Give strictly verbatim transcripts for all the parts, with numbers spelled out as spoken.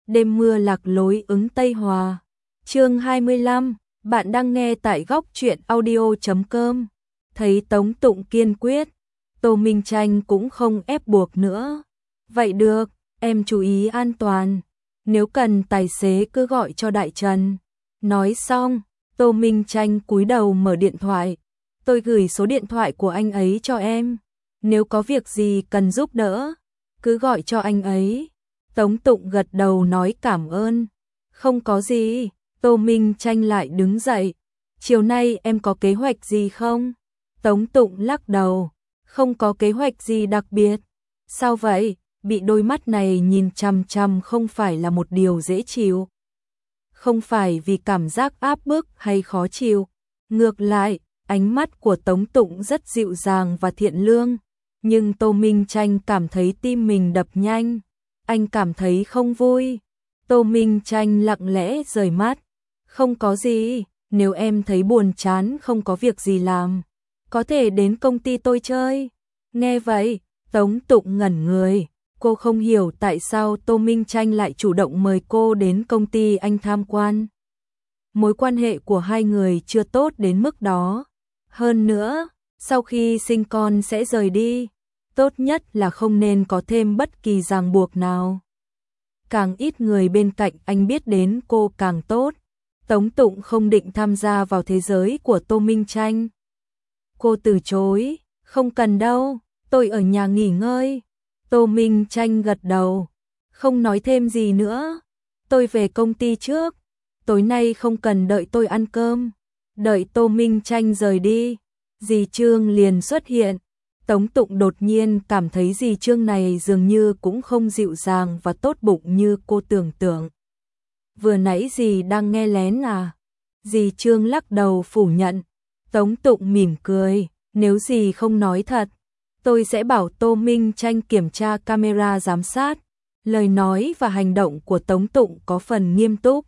đêm mưa lạc lối ứng Tây Hòa. Chương hai mươi lăm, bạn đang nghe tại góc truyện audio chấm com. Thấy Tống Tụng kiên quyết, Tô Minh Tranh cũng không ép buộc nữa. Vậy được, em chú ý an toàn, nếu cần tài xế cứ gọi cho Đại Trần. Nói xong, Tô Minh Tranh cúi đầu mở điện thoại. Tôi gửi số điện thoại của anh ấy cho em, nếu có việc gì cần giúp đỡ, cứ gọi cho anh ấy. Tống Tụng gật đầu nói cảm ơn. Không có gì. Tô Minh Tranh lại đứng dậy. Chiều nay em có kế hoạch gì không? Tống Tụng lắc đầu. Không có kế hoạch gì đặc biệt. Sao vậy? Bị đôi mắt này nhìn chằm chằm không phải là một điều dễ chịu. Không phải vì cảm giác áp bức hay khó chịu. Ngược lại, ánh mắt của Tống Tụng rất dịu dàng và thiện lương. Nhưng Tô Minh Tranh cảm thấy tim mình đập nhanh. Anh cảm thấy không vui. Tô Minh Tranh lặng lẽ rời mắt. Không có gì, nếu em thấy buồn chán không có việc gì làm, có thể đến công ty tôi chơi. Nghe vậy, Tống Tụng ngẩn người. Cô không hiểu tại sao Tô Minh Tranh lại chủ động mời cô đến công ty anh tham quan. Mối quan hệ của hai người chưa tốt đến mức đó. Hơn nữa, sau khi sinh con sẽ rời đi, tốt nhất là không nên có thêm bất kỳ ràng buộc nào. Càng ít người bên cạnh anh biết đến cô càng tốt. Tống Tụng không định tham gia vào thế giới của Tô Minh Tranh. Cô từ chối, không cần đâu, tôi ở nhà nghỉ ngơi. Tô Minh Tranh gật đầu, không nói thêm gì nữa. Tôi về công ty trước, tối nay không cần đợi tôi ăn cơm. Đợi Tô Minh Tranh rời đi, dì Trương liền xuất hiện. Tống Tụng đột nhiên cảm thấy dì Trương này dường như cũng không dịu dàng và tốt bụng như cô tưởng tượng. Vừa nãy dì đang nghe lén à? Dì Trương lắc đầu phủ nhận. Tống Tụng mỉm cười, nếu dì không nói thật, tôi sẽ bảo Tô Minh Tranh kiểm tra camera giám sát. Lời nói và hành động của Tống Tụng có phần nghiêm túc.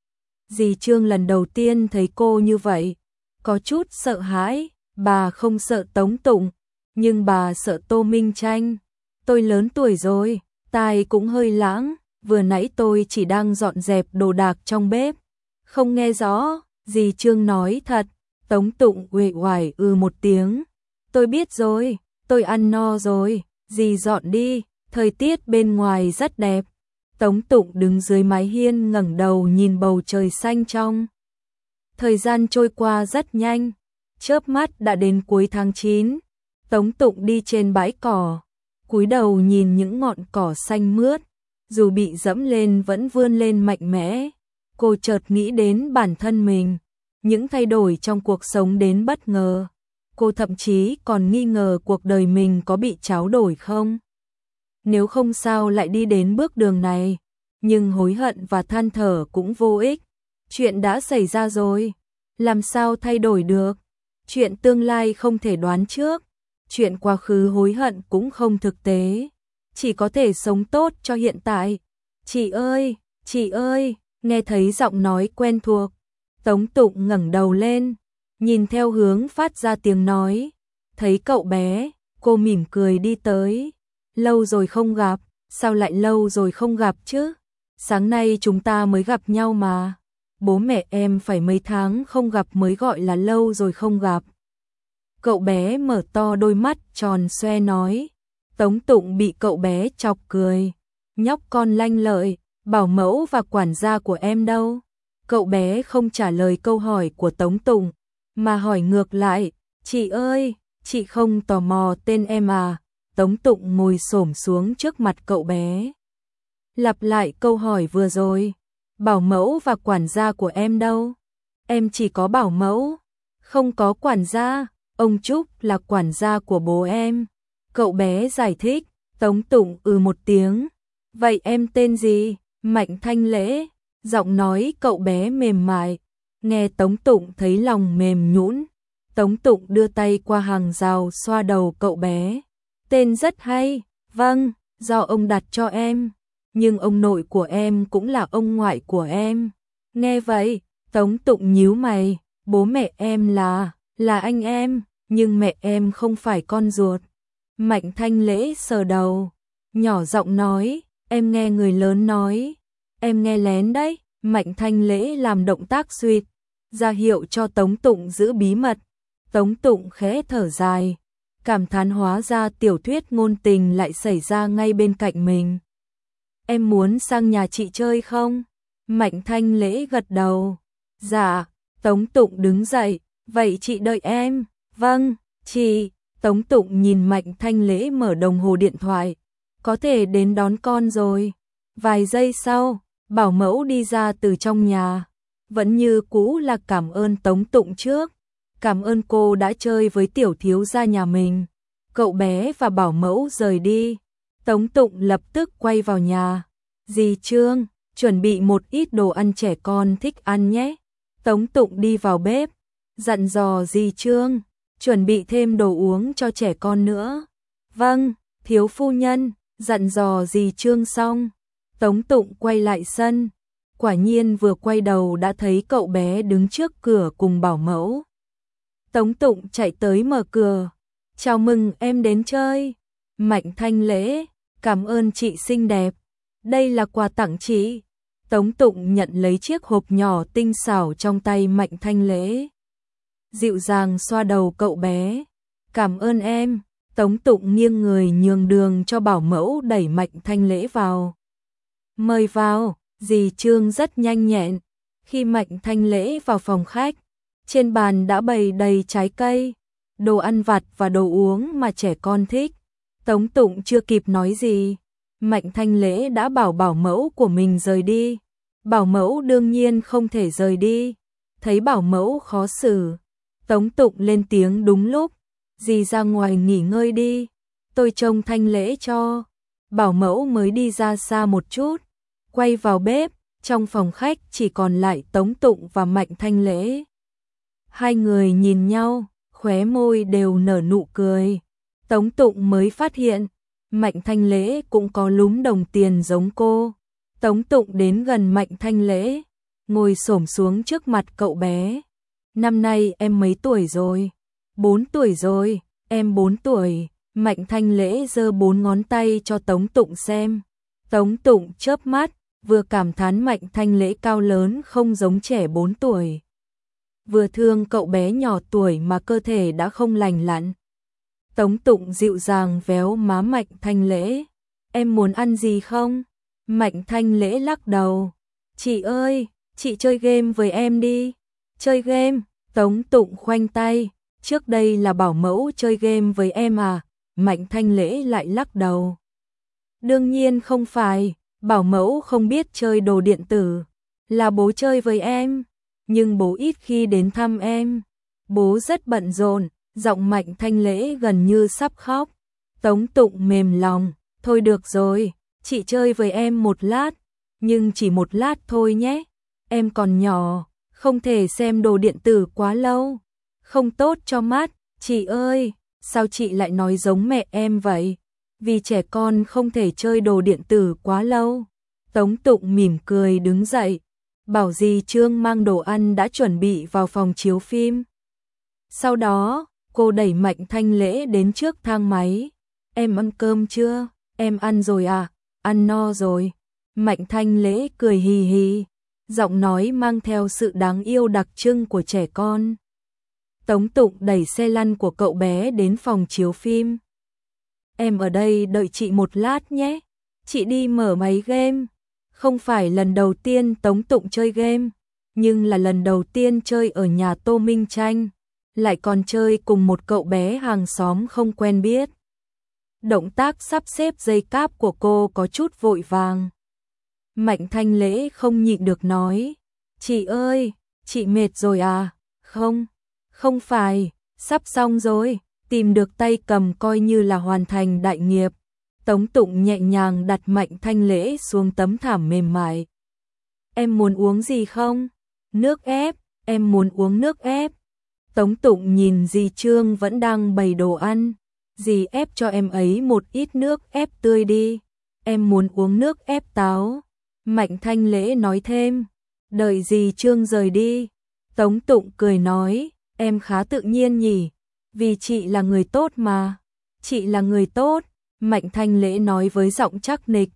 Dì Trương lần đầu tiên thấy cô như vậy, có chút sợ hãi. Bà không sợ Tống Tụng, nhưng bà sợ Tô Minh Tranh. Tôi lớn tuổi rồi, tai cũng hơi lãng, vừa nãy tôi chỉ đang dọn dẹp đồ đạc trong bếp, không nghe rõ. Dì Trương nói thật. Tống Tụng uể oải ư một tiếng. Tôi biết rồi, tôi ăn no rồi, dì dọn đi, thời tiết bên ngoài rất đẹp. Tống Tụng đứng dưới mái hiên ngẩng đầu nhìn bầu trời xanh trong. Thời gian trôi qua rất nhanh, chớp mắt đã đến cuối tháng chín. Tống Tụng đi trên bãi cỏ, cúi đầu nhìn những ngọn cỏ xanh mướt, dù bị dẫm lên vẫn vươn lên mạnh mẽ. Cô chợt nghĩ đến bản thân mình, những thay đổi trong cuộc sống đến bất ngờ. Cô thậm chí còn nghi ngờ cuộc đời mình có bị tráo đổi không. Nếu không sao lại đi đến bước đường này, nhưng hối hận và than thở cũng vô ích. Chuyện đã xảy ra rồi, làm sao thay đổi được. Chuyện tương lai không thể đoán trước, chuyện quá khứ hối hận cũng không thực tế, chỉ có thể sống tốt cho hiện tại. Chị ơi, chị ơi, nghe thấy giọng nói quen thuộc. Tống Tụng ngẩng đầu lên, nhìn theo hướng phát ra tiếng nói. Thấy cậu bé, cô mỉm cười đi tới. Lâu rồi không gặp, sao lại lâu rồi không gặp chứ? Sáng nay chúng ta mới gặp nhau mà. Bố mẹ em phải mấy tháng không gặp mới gọi là lâu rồi không gặp. Cậu bé mở to đôi mắt tròn xoe nói. Tống Tụng bị cậu bé chọc cười. Nhóc con lanh lợi, bảo mẫu và quản gia của em đâu? Cậu bé không trả lời câu hỏi của Tống Tụng, mà hỏi ngược lại. Chị ơi, chị không tò mò tên em à? Tống Tụng ngồi xổm xuống trước mặt cậu bé, lặp lại câu hỏi vừa rồi. Bảo mẫu và quản gia của em đâu? Em chỉ có bảo mẫu, không có quản gia. Ông Trúc là quản gia của bố em. Cậu bé giải thích. Tống Tụng ừ một tiếng. Vậy em tên gì? Mạnh Thanh Lễ. Giọng nói cậu bé mềm mại. Nghe Tống Tụng thấy lòng mềm nhũn. Tống Tụng đưa tay qua hàng rào xoa đầu cậu bé. Tên rất hay. Vâng, do ông đặt cho em. Nhưng ông nội của em cũng là ông ngoại của em. Nghe vậy, Tống Tụng nhíu mày. Bố mẹ em là, là anh em, nhưng mẹ em không phải con ruột. Mạnh Thanh Lễ sờ đầu, nhỏ giọng nói. Em nghe người lớn nói, em nghe lén đấy. Mạnh Thanh Lễ làm động tác suýt, ra hiệu cho Tống Tụng giữ bí mật. Tống Tụng khẽ thở dài, cảm thán hóa ra tiểu thuyết ngôn tình lại xảy ra ngay bên cạnh mình. Em muốn sang nhà chị chơi không? Mạnh Thanh Lễ gật đầu. Dạ. Tống Tụng đứng dậy, vậy chị đợi em. Vâng, chị. Tống Tụng nhìn Mạnh Thanh Lễ mở đồng hồ điện thoại, có thể đến đón con rồi. Vài giây sau, bảo mẫu đi ra từ trong nhà, vẫn như cũ là cảm ơn Tống Tụng trước. Cảm ơn cô đã chơi với tiểu thiếu gia nhà mình. Cậu bé và bảo mẫu rời đi. Tống Tụng lập tức quay vào nhà. Dì Trương, chuẩn bị một ít đồ ăn trẻ con thích ăn nhé. Tống Tụng đi vào bếp, dặn dò dì Trương, chuẩn bị thêm đồ uống cho trẻ con nữa. Vâng, thiếu phu nhân. Dặn dò dì Trương xong, Tống Tụng quay lại sân. Quả nhiên vừa quay đầu đã thấy cậu bé đứng trước cửa cùng bảo mẫu. Tống Tụng chạy tới mở cửa. Chào mừng em đến chơi. Mạnh Thanh Lễ, cảm ơn chị xinh đẹp. Đây là quà tặng chị. Tống Tụng nhận lấy chiếc hộp nhỏ tinh xảo trong tay Mạnh Thanh Lễ. Dịu dàng xoa đầu cậu bé. Cảm ơn em. Tống Tụng nghiêng người nhường đường cho bảo mẫu đẩy Mạnh Thanh Lễ vào. Mời vào. Dì Trương rất nhanh nhẹn. Khi Mạnh Thanh Lễ vào phòng khách, trên bàn đã bày đầy trái cây, đồ ăn vặt và đồ uống mà trẻ con thích. Tống Tụng chưa kịp nói gì, Mạnh Thanh Lễ đã bảo bảo mẫu của mình rời đi. Bảo mẫu đương nhiên không thể rời đi. Thấy bảo mẫu khó xử, Tống Tụng lên tiếng đúng lúc. Dì ra ngoài nghỉ ngơi đi, tôi trông Thanh Lễ cho. Bảo mẫu mới đi ra xa một chút, quay vào bếp. Trong phòng khách chỉ còn lại Tống Tụng và Mạnh Thanh Lễ. Hai người nhìn nhau, khóe môi đều nở nụ cười. Tống Tụng mới phát hiện, Mạnh Thanh Lễ cũng có lúm đồng tiền giống cô. Tống Tụng đến gần Mạnh Thanh Lễ, ngồi xổm xuống trước mặt cậu bé. Năm nay em mấy tuổi rồi? Bốn tuổi rồi, em bốn tuổi. Mạnh Thanh Lễ giơ bốn ngón tay cho Tống Tụng xem. Tống Tụng chớp mắt, vừa cảm thán Mạnh Thanh Lễ cao lớn không giống trẻ bốn tuổi, vừa thương cậu bé nhỏ tuổi mà cơ thể đã không lành lặn. Tống Tụng dịu dàng véo má Mạnh Thanh Lễ. Em muốn ăn gì không? Mạnh Thanh Lễ lắc đầu. Chị ơi, chị chơi game với em đi. Chơi game? Tống Tụng khoanh tay. Trước đây là bảo mẫu chơi game với em à? Mạnh Thanh Lễ lại lắc đầu. Đương nhiên không phải, bảo mẫu không biết chơi đồ điện tử. Là bố chơi với em, nhưng bố ít khi đến thăm em. Bố rất bận rộn. Giọng Mạnh Thanh Lễ gần như sắp khóc. Tống Tụng mềm lòng. Thôi được rồi, chị chơi với em một lát, nhưng chỉ một lát thôi nhé. Em còn nhỏ, không thể xem đồ điện tử quá lâu, không tốt cho mắt. Chị ơi, sao chị lại nói giống mẹ em vậy? Vì trẻ con không thể chơi đồ điện tử quá lâu. Tống Tụng mỉm cười đứng dậy, bảo dì Trương mang đồ ăn đã chuẩn bị vào phòng chiếu phim. Sau đó, cô đẩy Mạnh Thanh Lễ đến trước thang máy. Em ăn cơm chưa? Em ăn rồi à? Ăn no rồi. Mạnh Thanh Lễ cười hì hì, giọng nói mang theo sự đáng yêu đặc trưng của trẻ con. Tống Tụng đẩy xe lăn của cậu bé đến phòng chiếu phim. Em ở đây đợi chị một lát nhé. Chị đi mở máy game. Không phải lần đầu tiên Tống Tụng chơi game, nhưng là lần đầu tiên chơi ở nhà Tô Minh Tranh, lại còn chơi cùng một cậu bé hàng xóm không quen biết. Động tác sắp xếp dây cáp của cô có chút vội vàng. Mạnh Thanh Lễ không nhịn được nói. Chị ơi, chị mệt rồi à? Không, không phải, sắp xong rồi, tìm được tay cầm coi như là hoàn thành đại nghiệp. Tống Tụng nhẹ nhàng đặt Mạnh Thanh Lễ xuống tấm thảm mềm mại. Em muốn uống gì không? Nước ép, em muốn uống nước ép. Tống Tụng nhìn dì Trương vẫn đang bày đồ ăn. Dì ép cho em ấy một ít nước ép tươi đi. Em muốn uống nước ép táo. Mạnh Thanh Lễ nói thêm. Đợi dì Trương rời đi, Tống Tụng cười nói, em khá tự nhiên nhỉ, vì chị là người tốt mà. Chị là người tốt, Mạnh Thanh Lễ nói với giọng chắc nịch.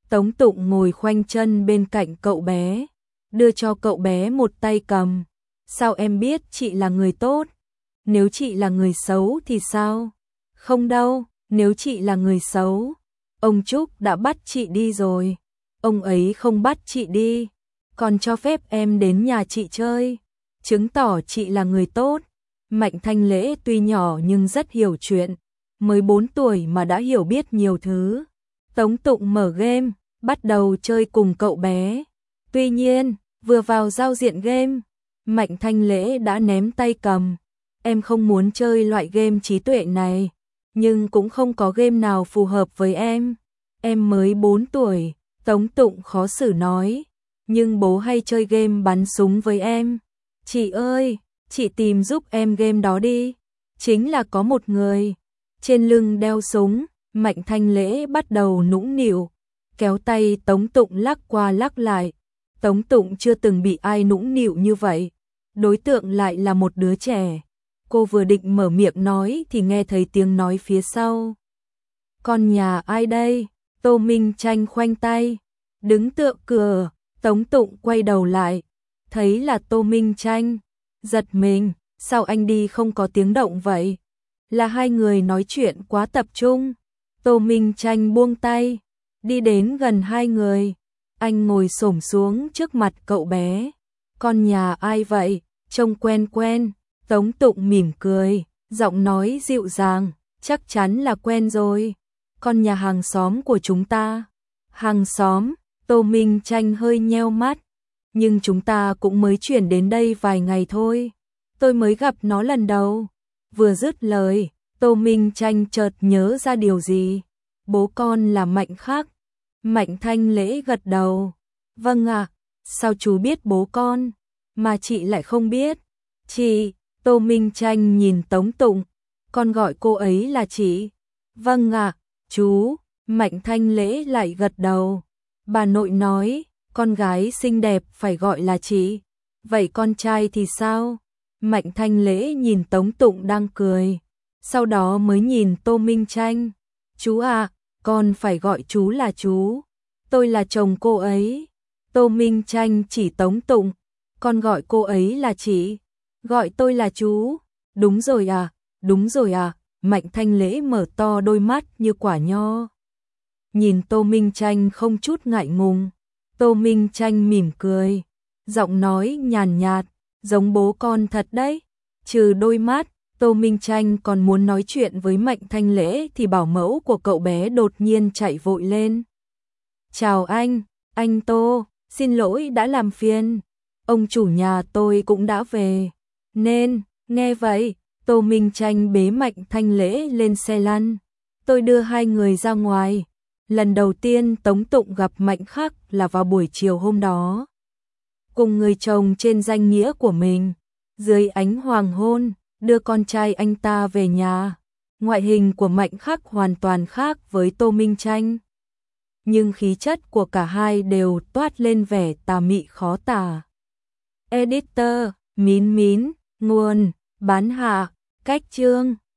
Tống Tụng ngồi khoanh chân bên cạnh cậu bé, đưa cho cậu bé một tay cầm. Sao em biết chị là người tốt? Nếu chị là người xấu thì sao? Không đâu, nếu chị là người xấu, ông Trúc đã bắt chị đi rồi. Ông ấy không bắt chị đi, còn cho phép em đến nhà chị chơi, chứng tỏ chị là người tốt. Mạnh Thanh Lễ tuy nhỏ nhưng rất hiểu chuyện, mới bốn tuổi mà đã hiểu biết nhiều thứ. Tống Tụng mở game, bắt đầu chơi cùng cậu bé. Tuy nhiên, vừa vào giao diện game, Mạnh Thanh Lễ đã ném tay cầm. Em không muốn chơi loại game trí tuệ này, nhưng cũng không có game nào phù hợp với em. Em mới bốn tuổi, Tống Tụng khó xử nói, nhưng bố hay chơi game bắn súng với em. Chị ơi, chị tìm giúp em game đó đi. Chính là có một người trên lưng đeo súng. Mạnh Thanh Lễ bắt đầu nũng nịu, kéo tay Tống Tụng lắc qua lắc lại. Tống Tụng chưa từng bị ai nũng nịu như vậy, đối tượng lại là một đứa trẻ. Cô vừa định mở miệng nói thì nghe thấy tiếng nói phía sau. Con nhà ai đây? Tô Minh Tranh khoanh tay, đứng tựa cửa. Tống Tụng quay đầu lại, thấy là Tô Minh Tranh. Giật mình, sao anh đi không có tiếng động vậy? Là hai người nói chuyện quá tập trung. Tô Minh Tranh buông tay, đi đến gần hai người. Anh ngồi xổm xuống trước mặt cậu bé. Con nhà ai vậy? Trông quen quen. Tống Tụng mỉm cười, giọng nói dịu dàng, chắc chắn là quen rồi. Con nhà hàng xóm của chúng ta. Hàng xóm? Tô Minh Tranh hơi nheo mắt. Nhưng chúng ta cũng mới chuyển đến đây vài ngày thôi. Tôi mới gặp nó lần đầu. Vừa dứt lời, Tô Minh Tranh chợt nhớ ra điều gì. Bố con là Mạnh Khắc. Mạnh Thanh Lễ gật đầu. Vâng ạ, sao chú biết bố con, mà chị lại không biết? Chị, Tô Minh Tranh nhìn Tống Tụng, con gọi cô ấy là chị. Vâng ạ, chú, Mạnh Thanh Lễ lại gật đầu. Bà nội nói, con gái xinh đẹp phải gọi là chị. Vậy con trai thì sao? Mạnh Thanh Lễ nhìn Tống Tụng đang cười, sau đó mới nhìn Tô Minh Tranh. Chú à, con phải gọi chú là chú. Tôi là chồng cô ấy. Tô Minh Tranh chỉ Tống Tụng. Con gọi cô ấy là chị. Gọi tôi là chú. Đúng rồi à, đúng rồi à. Mạnh Thanh Lễ mở to đôi mắt như quả nho. Nhìn Tô Minh Tranh không chút ngại ngùng. Tô Minh Tranh mỉm cười, giọng nói nhàn nhạt, giống bố con thật đấy. Trừ đôi mắt, Tô Minh Tranh còn muốn nói chuyện với Mạnh Thanh Lễ thì bảo mẫu của cậu bé đột nhiên chạy vội lên. Chào anh, anh Tô, xin lỗi đã làm phiền. Ông chủ nhà tôi cũng đã về. Nên, nghe vậy, Tô Minh Tranh bế Mạnh Thanh Lễ lên xe lăn. Tôi đưa hai người ra ngoài. Lần đầu tiên Tống Tụng gặp Mạnh Khắc là vào buổi chiều hôm đó. Cùng người chồng trên danh nghĩa của mình, dưới ánh hoàng hôn, đưa con trai anh ta về nhà. Ngoại hình của Mạnh Khắc hoàn toàn khác với Tô Minh Tranh, nhưng khí chất của cả hai đều toát lên vẻ tà mị khó tả. Editor, Mín Mín, nguồn, bán hạ, cách chương.